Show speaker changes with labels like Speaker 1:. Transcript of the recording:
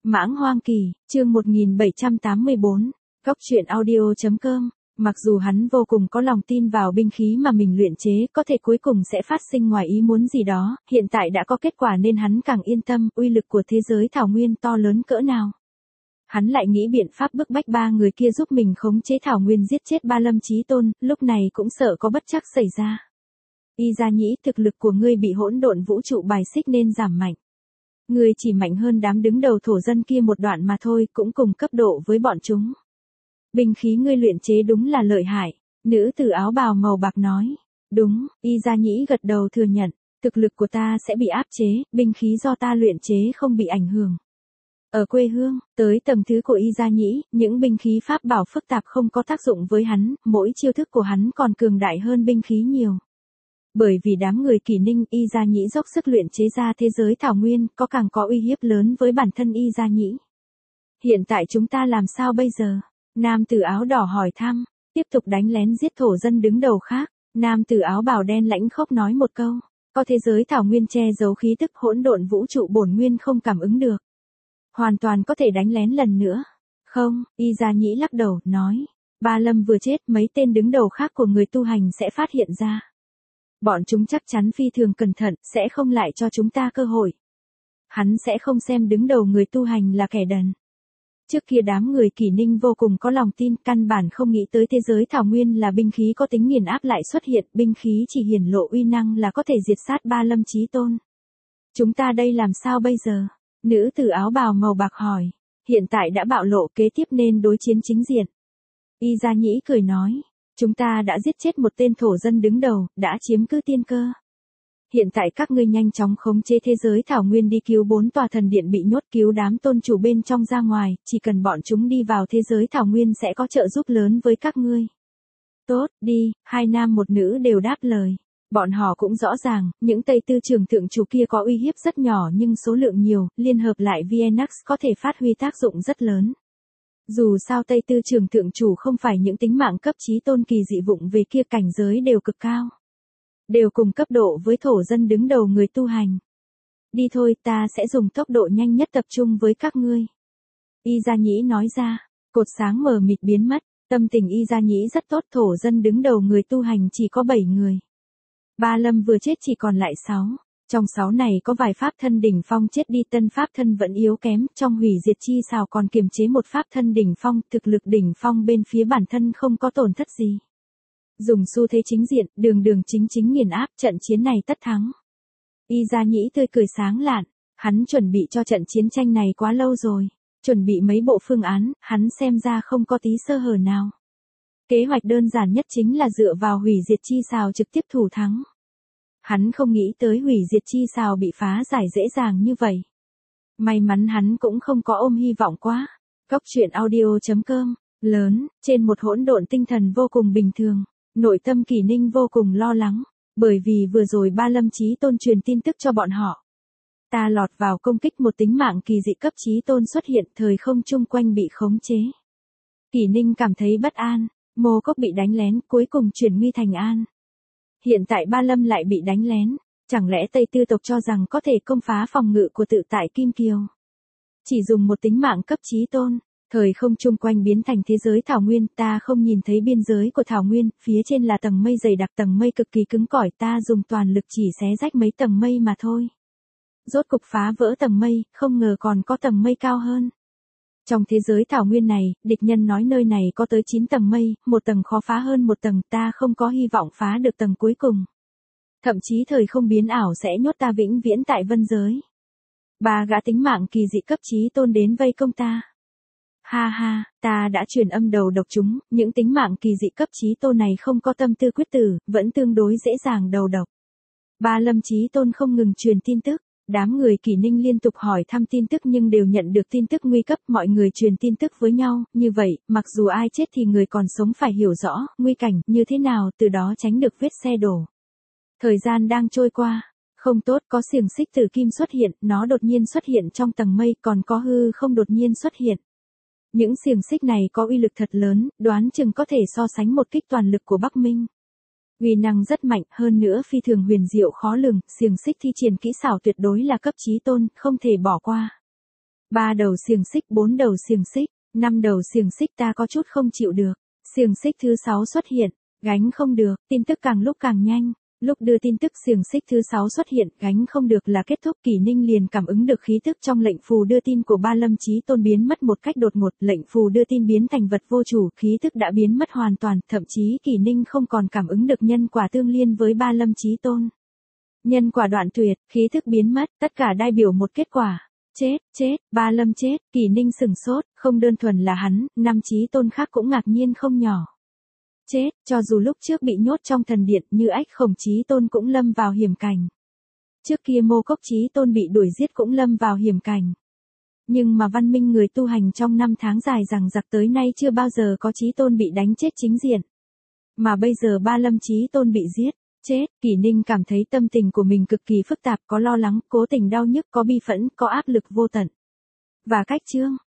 Speaker 1: Mãng Hoang Kỳ, chương 1784, Góc truyện audio.com. Mặc dù hắn vô cùng có lòng tin vào binh khí mà mình luyện chế có thể cuối cùng sẽ phát sinh ngoài ý muốn gì đó, hiện tại đã có kết quả nên hắn càng yên tâm uy lực của thế giới thảo nguyên to lớn cỡ nào. Hắn lại nghĩ biện pháp bức bách ba người kia giúp mình khống chế thảo nguyên giết chết Ba Lâm Chí Tôn, lúc này cũng sợ có bất trắc xảy ra. Y Gia Nhĩ, thực lực của ngươi bị hỗn độn vũ trụ bài xích nên giảm mạnh. Ngươi chỉ mạnh hơn đám đứng đầu thổ dân kia một đoạn mà thôi, cũng cùng cấp độ với bọn chúng. Binh khí ngươi luyện chế đúng là lợi hại, nữ tử áo bào màu bạc nói. Đúng, Y Gia Nhĩ gật đầu thừa nhận, thực lực của ta sẽ bị áp chế, binh khí do ta luyện chế không bị ảnh hưởng. Ở quê hương, tới tầng thứ của Y Gia Nhĩ, những binh khí pháp bảo phức tạp không có tác dụng với hắn, mỗi chiêu thức của hắn còn cường đại hơn binh khí nhiều. Bởi vì đám người Kỷ Ninh, Y Gia Nhĩ dốc sức luyện chế ra thế giới thảo nguyên, càng có uy hiếp lớn với bản thân Y Gia Nhĩ. Hiện tại chúng ta làm sao bây giờ? Nam tử áo đỏ hỏi thăm, tiếp tục đánh lén giết thổ dân đứng đầu khác. Nam tử áo bào đen lãnh khốc nói một câu, có thế giới thảo nguyên che giấu khí tức hỗn độn vũ trụ bổn nguyên không cảm ứng được. Hoàn toàn có thể đánh lén lần nữa. Không, Y Gia Nhĩ lắc đầu, nói, Ba Lâm vừa chết mấy tên đứng đầu khác của người tu hành sẽ phát hiện ra. Bọn chúng chắc chắn phi thường cẩn thận, sẽ không lại cho chúng ta cơ hội. Hắn sẽ không xem đứng đầu người tu hành là kẻ đần. Trước kia đám người Kỷ Ninh vô cùng có lòng tin, căn bản không nghĩ tới thế giới thảo nguyên là binh khí có tính nghiền áp lại xuất hiện, binh khí chỉ hiển lộ uy năng là có thể diệt sát Ba Lâm Chí Tôn. Chúng ta đây làm sao bây giờ? Nữ tử áo bào màu bạc hỏi. Hiện tại đã bạo lộ, kế tiếp nên đối chiến chính diện. Y Gia Nhĩ cười nói. Chúng ta đã giết chết một tên thổ dân đứng đầu, đã chiếm cứ tiên cơ. Hiện tại các ngươi nhanh chóng khống chế thế giới thảo nguyên đi cứu 4 tòa thần điện bị nhốt, cứu đám tôn chủ bên trong ra ngoài, chỉ cần bọn chúng đi vào thế giới thảo nguyên sẽ có trợ giúp lớn với các ngươi. Tốt, đi, hai nam một nữ đều đáp lời. Bọn họ cũng rõ ràng, những Tây Tư Trường Thượng Chủ kia có uy hiếp rất nhỏ nhưng số lượng nhiều, liên hợp lại VNX có thể phát huy tác dụng rất lớn. Dù sao Tây Tư Trường Thượng Chủ không phải những tính mạng cấp chí tôn kỳ dị vụng về kia, cảnh giới đều cực cao. Đều cùng cấp độ với thổ dân đứng đầu người tu hành. Đi thôi, ta sẽ dùng tốc độ nhanh nhất tập trung với các ngươi. Y Gia Nhĩ nói ra, cột sáng mờ mịt biến mất, tâm tình Y Gia Nhĩ rất tốt, thổ dân đứng đầu người tu hành chỉ có 7 người. Ba Lâm vừa chết chỉ còn lại 6. Trong 6 này có vài pháp thân đỉnh phong chết đi, tân pháp thân vẫn yếu kém, trong hủy diệt chi xào còn kiềm chế một pháp thân đỉnh phong, thực lực đỉnh phong bên phía bản thân không có tổn thất gì. Dùng xu thế chính diện, đường chính nghiền áp, trận chiến này tất thắng. Y Gia Nhĩ tươi cười sáng lạn, hắn chuẩn bị cho trận chiến tranh này quá lâu rồi, chuẩn bị mấy bộ phương án, hắn xem ra không có tí sơ hở nào. Kế hoạch đơn giản nhất chính là dựa vào hủy diệt chi xào trực tiếp thủ thắng. Hắn không nghĩ tới hủy diệt chi xào bị phá giải dễ dàng như vậy. May mắn hắn cũng không có ôm hy vọng quá. Góc truyện audio.com, lớn, trên một hỗn độn tinh thần vô cùng bình thường, nội tâm Kỷ Ninh vô cùng lo lắng, bởi vì vừa rồi Ba Lâm Chí Tôn truyền tin tức cho bọn họ. Ta lọt vào công kích, một tính mạng kỳ dị cấp chí tôn xuất hiện, thời không chung quanh bị khống chế. Kỷ Ninh cảm thấy bất an, Mô Cốc bị đánh lén, cuối cùng chuyển nguy thành an. Hiện tại Ba Lâm lại bị đánh lén, chẳng lẽ Tây Tư tộc cho rằng có thể công phá phòng ngự của tự tại Kim Kiều? Chỉ dùng một tính mạng cấp chí tôn, thời không chung quanh biến thành thế giới thảo nguyên, ta không nhìn thấy biên giới của thảo nguyên, phía trên là tầng mây dày đặc, tầng mây cực kỳ cứng cỏi, ta dùng toàn lực chỉ xé rách mấy tầng mây mà thôi. Rốt cục phá vỡ tầng mây, không ngờ còn có tầng mây cao hơn. Trong thế giới thảo nguyên này, địch nhân nói nơi này có tới 9 tầng mây, một tầng khó phá hơn một tầng, ta không có hy vọng phá được tầng cuối cùng. Thậm chí thời không biến ảo sẽ nhốt ta vĩnh viễn tại vân giới. 3 gã tính mạng kỳ dị cấp chí tôn đến vây công ta. Ha ha, ta đã truyền âm đầu độc chúng, những tính mạng kỳ dị cấp chí tôn này không có tâm tư quyết tử, vẫn tương đối dễ dàng đầu độc. Ba Lâm Chí Tôn không ngừng truyền tin tức. Đám người Kỷ Ninh liên tục hỏi thăm tin tức nhưng đều nhận được tin tức nguy cấp, mọi người truyền tin tức với nhau, như vậy, mặc dù ai chết thì người còn sống phải hiểu rõ, nguy cảnh như thế nào, từ đó tránh được vết xe đổ. Thời gian đang trôi qua, không tốt, có xiềng xích tử kim xuất hiện, nó đột nhiên xuất hiện trong tầng mây, còn có hư không đột nhiên xuất hiện. Những xiềng xích này có uy lực thật lớn, đoán chừng có thể so sánh một kích toàn lực của Bắc Minh. Uy năng rất mạnh, hơn nữa phi thường huyền diệu khó lường, xiềng xích thi triển kỹ xảo tuyệt đối là cấp chí tôn, không thể bỏ qua. 3 đầu xiềng xích, 4 đầu xiềng xích, 5 đầu xiềng xích, ta có chút không chịu được. Xiềng xích thứ 6 xuất hiện, gánh không được, tin tức càng lúc càng nhanh. Lúc đưa tin tức xiềng xích thứ 6 xuất hiện, gánh không được là kết thúc, Kỷ Ninh liền cảm ứng được khí tức trong lệnh phù đưa tin của Ba Lâm Chí Tôn biến mất một cách đột ngột, lệnh phù đưa tin biến thành vật vô chủ, khí tức đã biến mất hoàn toàn, thậm chí Kỷ Ninh không còn cảm ứng được nhân quả tương liên với Ba Lâm Chí Tôn. Nhân quả đoạn tuyệt, khí thức biến mất, tất cả đại biểu một kết quả. Chết, Ba Lâm chết, Kỷ Ninh sửng sốt, không đơn thuần là hắn, 5 Chí Tôn khác cũng ngạc nhiên không nhỏ. Chết, cho dù lúc trước bị nhốt trong thần điện, Như Ách Khổng Chí Tôn cũng lâm vào hiểm cảnh. Trước kia Mô Cốc Chí Tôn bị đuổi giết cũng lâm vào hiểm cảnh. Nhưng mà văn minh người tu hành trong 5 tháng dài rằng giặc tới nay chưa bao giờ có Chí Tôn bị đánh chết chính diện. Mà bây giờ Ba Lâm Chí Tôn bị giết. Chết, Kỷ Ninh cảm thấy tâm tình của mình cực kỳ phức tạp, có lo lắng, cố tình đau nhức, có bi phẫn, có áp lực vô tận. Và cách chương